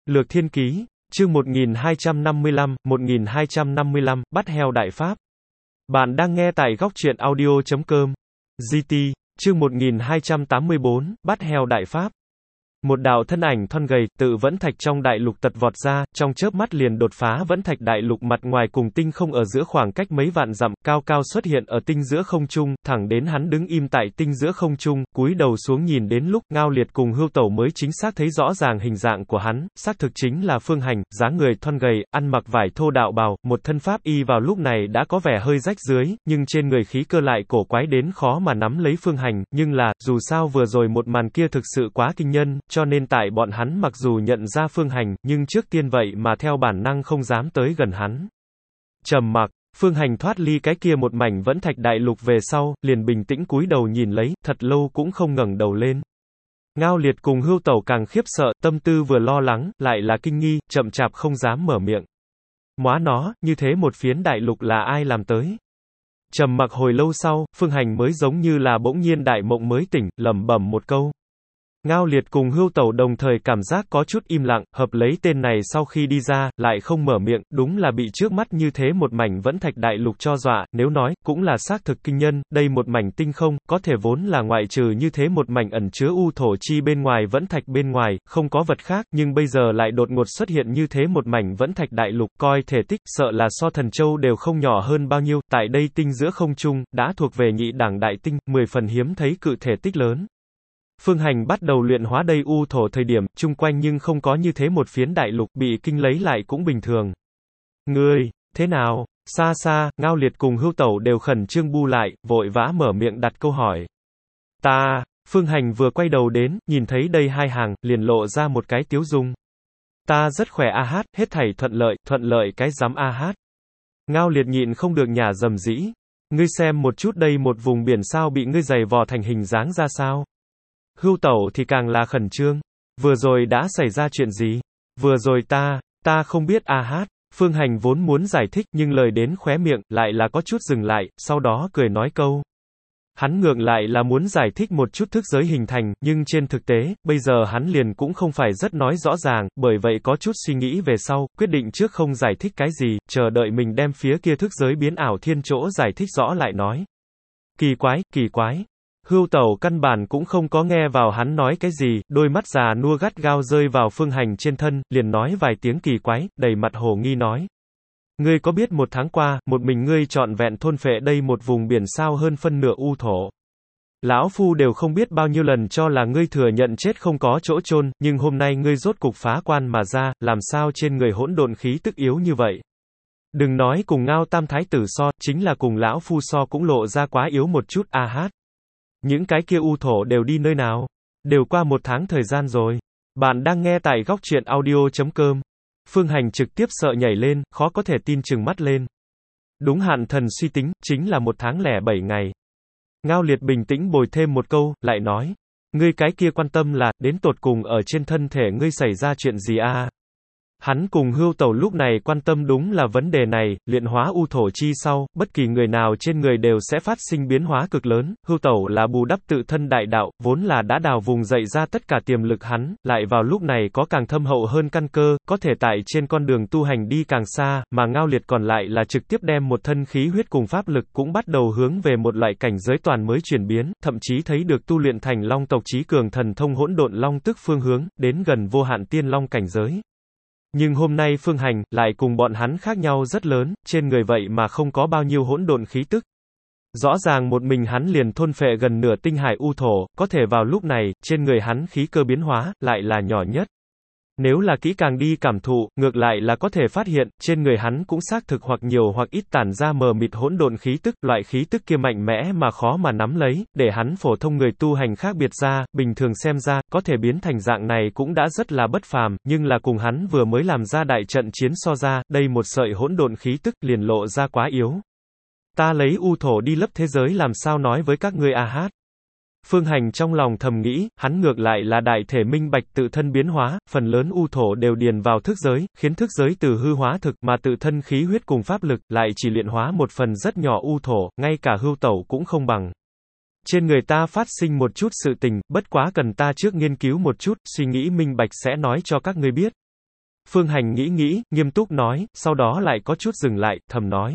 Lược Thiên Ký, chương 1255, bắt heo đại pháp. Bạn đang nghe tại góc truyện audio.com. GT, chương 1284, bắt heo đại pháp. Một đạo thân ảnh thon gầy, tự vẫn thạch trong đại lục tật vọt ra, trong chớp mắt liền đột phá vẫn thạch đại lục mặt ngoài cùng tinh không ở giữa khoảng cách mấy vạn dặm, cao cao xuất hiện ở tinh giữa không trung, thẳng đến hắn đứng im tại tinh giữa không trung, cúi đầu xuống nhìn đến lúc Ngao Liệt cùng Hưu Tẩu mới chính xác thấy rõ ràng hình dạng của hắn, xác thực chính là Phương Hành, dáng người thon gầy, ăn mặc vải thô đạo bào, một thân pháp y vào lúc này đã có vẻ hơi rách rưới, nhưng trên người khí cơ lại cổ quái đến khó mà nắm lấy Phương Hành, nhưng là, dù sao vừa rồi một màn kia thực sự quá kinh nhân, cho nên tại bọn hắn mặc dù nhận ra Phương Hành, nhưng trước tiên vậy mà theo bản năng không dám tới gần hắn. Trầm mặc, Phương Hành thoát ly cái kia một mảnh vẫn thạch đại lục về sau, liền bình tĩnh cúi đầu nhìn lấy, thật lâu cũng không ngẩng đầu lên. Ngao Liệt cùng Hưu Tẩu càng khiếp sợ, tâm tư vừa lo lắng, lại là kinh nghi, chậm chạp không dám mở miệng. Móa nó, như thế một phiến đại lục là ai làm tới? Trầm mặc hồi lâu sau, Phương Hành mới giống như là bỗng nhiên đại mộng mới tỉnh, lẩm bẩm một câu. Ngao Liệt cùng Hưu Tẩu đồng thời cảm giác có chút im lặng, hợp lấy tên này sau khi đi ra, lại không mở miệng, đúng là bị trước mắt như thế một mảnh vẫn thạch đại lục cho dọa, nếu nói, cũng là xác thực kinh nhân, đây một mảnh tinh không, có thể vốn là ngoại trừ như thế một mảnh ẩn chứa u thổ chi bên ngoài vẫn thạch bên ngoài, không có vật khác, nhưng bây giờ lại đột ngột xuất hiện như thế một mảnh vẫn thạch đại lục, coi thể tích, sợ là so Thần Châu đều không nhỏ hơn bao nhiêu, tại đây tinh giữa không trung, đã thuộc về nhị đẳng đại tinh, 10 phần hiếm thấy cự thể tích lớn. Phương Hành bắt đầu luyện hóa đây u thổ thời điểm, chung quanh nhưng không có như thế một phiến đại lục, bị kinh lấy lại cũng bình thường. Ngươi, thế nào? Xa xa, Ngao Liệt cùng Hưu Tẩu đều khẩn trương bu lại, vội vã mở miệng đặt câu hỏi. Phương Hành vừa quay đầu đến, nhìn thấy đây hai hàng, liền lộ ra một cái tiếu dung. Ta rất khỏe a hát, hết thảy thuận lợi cái rắm a hát. Ngao Liệt nhịn không được nhả dầm dĩ. Ngươi xem một chút đây một vùng biển sao bị ngươi giày vò thành hình dáng ra sao? Hưu Tẩu thì càng là khẩn trương. Vừa rồi đã xảy ra chuyện gì? Vừa rồi ta không biết a hát. Phương Hành vốn muốn giải thích nhưng lời đến khóe miệng, lại là có chút dừng lại, sau đó cười nói câu. Hắn ngược lại là muốn giải thích một chút thức giới hình thành, nhưng trên thực tế, bây giờ hắn liền cũng không phải rất nói rõ ràng, bởi vậy có chút suy nghĩ về sau, quyết định trước không giải thích cái gì, chờ đợi mình đem phía kia thức giới biến ảo thiên chỗ giải thích rõ lại nói. Kỳ quái. Hưu Tẩu căn bản cũng không có nghe vào hắn nói cái gì, đôi mắt già nua gắt gao rơi vào Phương Hành trên thân, liền nói vài tiếng kỳ quái, đầy mặt hồ nghi nói. Ngươi có biết một tháng qua, một mình ngươi trọn vẹn thôn phệ đây một vùng biển sao hơn phân nửa u thổ. Lão Phu đều không biết bao nhiêu lần cho là ngươi thừa nhận chết không có chỗ chôn, nhưng hôm nay ngươi rốt cục phá quan mà ra, làm sao trên người hỗn độn khí tức yếu như vậy. Đừng nói cùng Ngao Tam Thái Tử so, chính là cùng Lão Phu so cũng lộ ra quá yếu một chút a hát. Những cái kia u thổ đều đi nơi nào? Đều qua một tháng thời gian rồi. Bạn đang nghe tại góc truyện audio.com. Phương Hành trực tiếp sợ nhảy lên, khó có thể tin trừng mắt lên. Đúng hạn thần suy tính, chính là 1 tháng lẻ 7 ngày. Ngao Liệt bình tĩnh bồi thêm một câu, lại nói. Ngươi cái kia quan tâm là, đến tột cùng ở trên thân thể ngươi xảy ra chuyện gì a? Hắn cùng Hưu Tẩu lúc này quan tâm đúng là vấn đề này, luyện hóa u thổ chi sau, bất kỳ người nào trên người đều sẽ phát sinh biến hóa cực lớn, Hưu Tẩu là bù đắp tự thân đại đạo, vốn là đã đào vùng dậy ra tất cả tiềm lực hắn, lại vào lúc này có càng thâm hậu hơn căn cơ, có thể tại trên con đường tu hành đi càng xa, mà Ngao Liệt còn lại là trực tiếp đem một thân khí huyết cùng pháp lực cũng bắt đầu hướng về một loại cảnh giới toàn mới chuyển biến, thậm chí thấy được tu luyện thành long tộc chí cường thần thông hỗn độn long tức phương hướng, đến gần vô hạn tiên long cảnh giới. Nhưng hôm nay Phương Hành, lại cùng bọn hắn khác nhau rất lớn, trên người vậy mà không có bao nhiêu hỗn độn khí tức. Rõ ràng một mình hắn liền thôn phệ gần nửa tinh hải u thổ, có thể vào lúc này, trên người hắn khí cơ biến hóa, lại là nhỏ nhất. Nếu là kỹ càng đi cảm thụ, ngược lại là có thể phát hiện, trên người hắn cũng xác thực hoặc nhiều hoặc ít tản ra mờ mịt hỗn độn khí tức, loại khí tức kia mạnh mẽ mà khó mà nắm lấy, để hắn phổ thông người tu hành khác biệt ra, bình thường xem ra, có thể biến thành dạng này cũng đã rất là bất phàm, nhưng là cùng hắn vừa mới làm ra đại trận chiến so ra, đây một sợi hỗn độn khí tức liền lộ ra quá yếu. Ta lấy u thổ đi lấp thế giới làm sao nói với các ngươi a hát. Phương Hành trong lòng thầm nghĩ, hắn ngược lại là đại thể minh bạch tự thân biến hóa, phần lớn u thổ đều điền vào thức giới, khiến thức giới từ hư hóa thực, mà tự thân khí huyết cùng pháp lực, lại chỉ luyện hóa một phần rất nhỏ u thổ, ngay cả Hưu Tẩu cũng không bằng. Trên người ta phát sinh một chút sự tình, bất quá cần ta trước nghiên cứu một chút, suy nghĩ minh bạch sẽ nói cho các ngươi biết. Phương Hành nghĩ nghĩ, nghiêm túc nói, sau đó lại có chút dừng lại, thầm nói.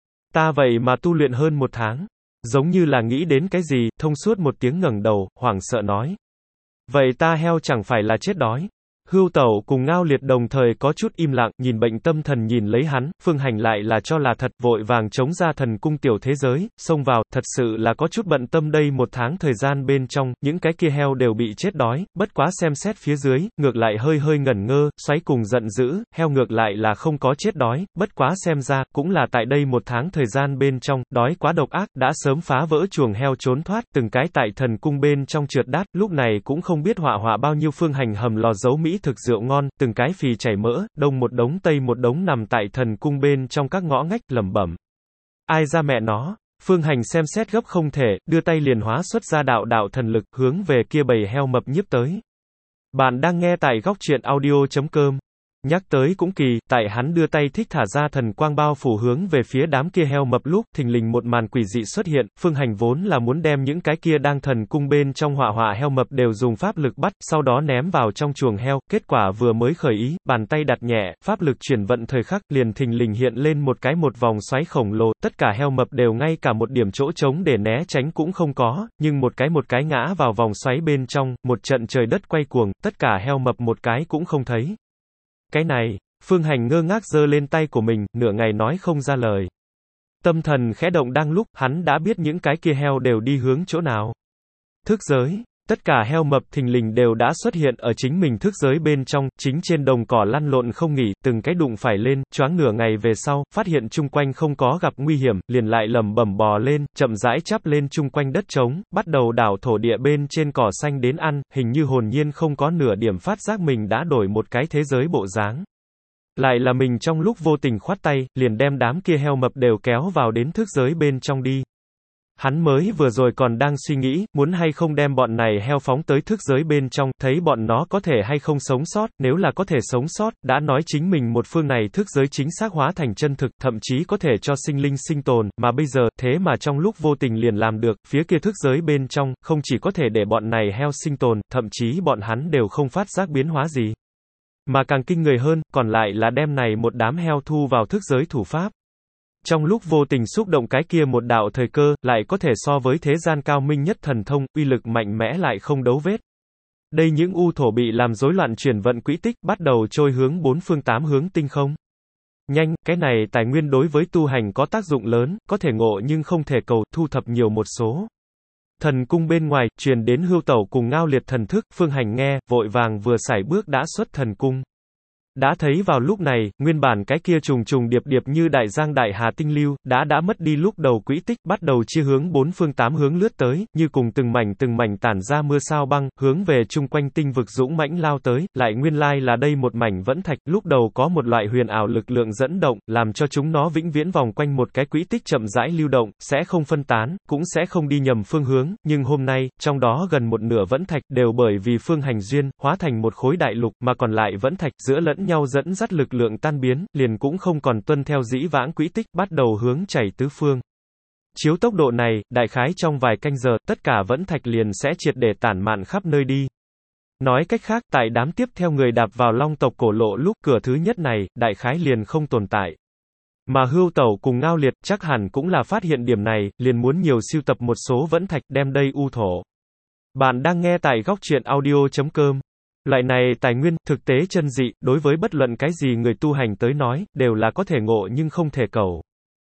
Ta vậy mà tu luyện hơn 1 tháng. Giống như là nghĩ đến cái gì, thông suốt một tiếng ngẩng đầu, hoảng sợ nói. Vậy ta heo chẳng phải là chết đói. Hưu Tẩu cùng Ngao Liệt đồng thời có chút im lặng, nhìn bệnh tâm thần nhìn lấy hắn, Phương Hành lại là cho là thật, vội vàng chống ra thần cung tiểu thế giới, xông vào, thật sự là có chút bận tâm đây 1 tháng thời gian bên trong, những cái kia heo đều bị chết đói, bất quá xem xét phía dưới, ngược lại hơi hơi ngẩn ngơ, xoáy cùng giận dữ, heo ngược lại là không có chết đói, bất quá xem ra, cũng là tại đây 1 tháng thời gian bên trong, đói quá độc ác, đã sớm phá vỡ chuồng heo trốn thoát, từng cái tại thần cung bên trong trượt đát, lúc này cũng không biết họa bao nhiêu Phương Hành hầm lò giấu mỹ thực rượu ngon, từng cái phì chảy mỡ, đông một đống tây một đống nằm tại thần cung bên trong các ngõ ngách, lẩm bẩm. Ai ra mẹ nó? Phương Hành xem xét gấp không thể, đưa tay liền hóa xuất ra đạo thần lực, hướng về kia bầy heo mập nhiếp tới. Bạn đang nghe tại góc truyện audio.com. Nhắc tới cũng kỳ, tại hắn đưa tay thích thả ra thần quang bao phủ hướng về phía đám kia heo mập lúc, thình lình một màn quỷ dị xuất hiện, Phương Hành vốn là muốn đem những cái kia đang thần cung bên trong họa heo mập đều dùng pháp lực bắt, sau đó ném vào trong chuồng heo, kết quả vừa mới khởi ý, bàn tay đặt nhẹ, pháp lực chuyển vận thời khắc, liền thình lình hiện lên một vòng xoáy khổng lồ, tất cả heo mập đều ngay cả một điểm chỗ trống để né tránh cũng không có, nhưng một cái ngã vào vòng xoáy bên trong, một trận trời đất quay cuồng, tất cả heo mập một cái cũng không thấy. Cái này, Phương Hành ngơ ngác giơ lên tay của mình, nửa ngày nói không ra lời. Tâm thần khẽ động đang lúc, hắn đã biết những cái kia heo đều đi hướng chỗ nào. Thức giới, tất cả heo mập thình lình đều đã xuất hiện ở chính mình thức giới bên trong, chính trên đồng cỏ lăn lộn không nghỉ, từng cái đụng phải lên, choáng nửa ngày về sau, phát hiện chung quanh không có gặp nguy hiểm, liền lại lẩm bẩm bò lên, chậm rãi chắp lên chung quanh đất trống, bắt đầu đảo thổ địa bên trên cỏ xanh đến ăn, hình như hồn nhiên không có nửa điểm phát giác mình đã đổi một cái thế giới bộ dáng. Lại là mình trong lúc vô tình khoát tay, liền đem đám kia heo mập đều kéo vào đến thức giới bên trong đi. Hắn mới vừa rồi còn đang suy nghĩ, muốn hay không đem bọn này heo phóng tới thức giới bên trong, thấy bọn nó có thể hay không sống sót, nếu là có thể sống sót, đã nói chính mình một phương này thức giới chính xác hóa thành chân thực, thậm chí có thể cho sinh linh sinh tồn, mà bây giờ, thế mà trong lúc vô tình liền làm được, phía kia thức giới bên trong, không chỉ có thể để bọn này heo sinh tồn, thậm chí bọn hắn đều không phát giác biến hóa gì. Mà càng kinh người hơn, còn lại là đem này một đám heo thu vào thức giới thủ pháp. Trong lúc vô tình xúc động cái kia một đạo thời cơ, lại có thể so với thế gian cao minh nhất thần thông, uy lực mạnh mẽ lại không đấu vết. Đây những u thổ bị làm rối loạn chuyển vận quỹ tích, bắt đầu trôi hướng 4 phương 8 hướng tinh không. Nhanh, cái này tài nguyên đối với tu hành có tác dụng lớn, có thể ngộ nhưng không thể cầu, thu thập nhiều một số. Thần cung bên ngoài, truyền đến Hưu Tẩu cùng Ngao Liệt thần thức, Phương Hành nghe, vội vàng vừa sải bước đã xuất thần cung. Đã thấy vào lúc này, nguyên bản cái kia trùng trùng điệp điệp như đại giang đại hà tinh lưu, đã mất đi lúc đầu quỹ tích, bắt đầu chia hướng 4 phương 8 hướng lướt tới, như cùng từng mảnh tản ra mưa sao băng, hướng về chung quanh tinh vực dũng mãnh lao tới, lại nguyên lai là đây một mảnh vẫn thạch, lúc đầu có một loại huyền ảo lực lượng dẫn động, làm cho chúng nó vĩnh viễn vòng quanh một cái quỹ tích chậm rãi lưu động, sẽ không phân tán, cũng sẽ không đi nhầm phương hướng, nhưng hôm nay, trong đó gần một nửa vẫn thạch, đều bởi vì Phương Hành duyên, hóa thành một khối đại lục, mà còn lại vẫn thạch, giữa lẫn nhau dẫn dắt lực lượng tan biến, liền cũng không còn tuân theo dĩ vãng quỹ tích, bắt đầu hướng chảy tứ phương. Chiếu tốc độ này, đại khái trong vài canh giờ, tất cả vẫn thạch liền sẽ triệt để tản mạn khắp nơi đi. Nói cách khác, tại đám tiếp theo người đạp vào long tộc cổ lộ lúc cửa thứ nhất này, đại khái liền không tồn tại. Mà Hưu Tẩu cùng Ngao Liệt chắc hẳn cũng là phát hiện điểm này, liền muốn nhiều sưu tập một số vẫn thạch đem đây u thổ. Bạn đang nghe tại góc truyện audio.com. Loại này tài nguyên, thực tế chân dị, đối với bất luận cái gì người tu hành tới nói, đều là có thể ngộ nhưng không thể cầu.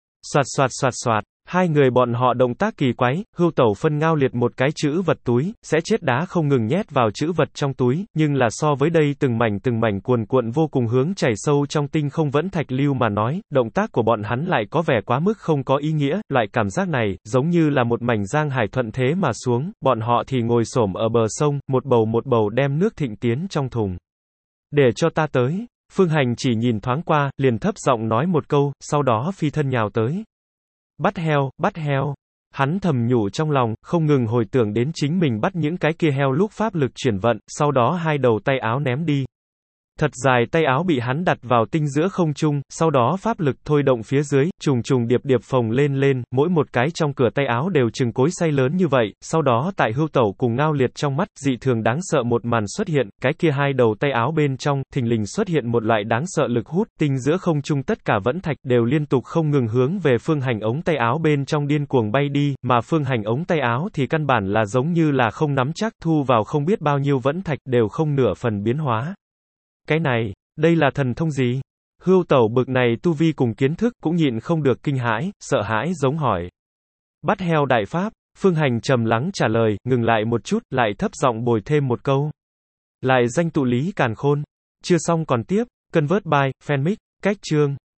Soạt, hai người bọn họ động tác kỳ quái, Hưu Tẩu phân Ngao Liệt một cái chữ vật túi, sẽ chết đá không ngừng nhét vào chữ vật trong túi, nhưng là so với đây từng mảnh cuồn cuộn vô cùng hướng chảy sâu trong tinh không vẫn thạch lưu mà nói, động tác của bọn hắn lại có vẻ quá mức không có ý nghĩa, loại cảm giác này, giống như là một mảnh giang hải thuận thế mà xuống, bọn họ thì ngồi xổm ở bờ sông, một bầu đem nước thịnh tiến trong thùng. Để cho ta tới. Phương Hành chỉ nhìn thoáng qua, liền thấp giọng nói một câu, sau đó phi thân nhào tới. Bắt heo. Hắn thầm nhủ trong lòng, không ngừng hồi tưởng đến chính mình bắt những cái kia heo lúc pháp lực chuyển vận, sau đó hai đầu tay áo ném đi. Thật dài tay áo bị hắn đặt vào tinh giữa không trung, sau đó pháp lực thôi động phía dưới, trùng trùng điệp điệp phồng lên, mỗi một cái trong cửa tay áo đều chừng cối xay lớn như vậy, sau đó tại Hưu Tẩu cùng Ngao Liệt trong mắt, dị thường đáng sợ một màn xuất hiện, cái kia hai đầu tay áo bên trong, thình lình xuất hiện một loại đáng sợ lực hút, tinh giữa không trung tất cả vẫn thạch đều liên tục không ngừng hướng về Phương Hành ống tay áo bên trong điên cuồng bay đi, mà Phương Hành ống tay áo thì căn bản là giống như là không nắm chắc, thu vào không biết bao nhiêu vẫn thạch đều không nửa phần biến hóa. Cái này, đây là thần thông gì? Hưu Tẩu bực này tu vi cùng kiến thức, cũng nhịn không được kinh hãi, sợ hãi giống hỏi. Bắt heo đại pháp, Phương Hành trầm lắng trả lời, ngừng lại một chút, lại thấp giọng bồi thêm một câu. Lại danh tụ lý càn khôn. Chưa xong còn tiếp, Convert by, Fanmic, cách chương.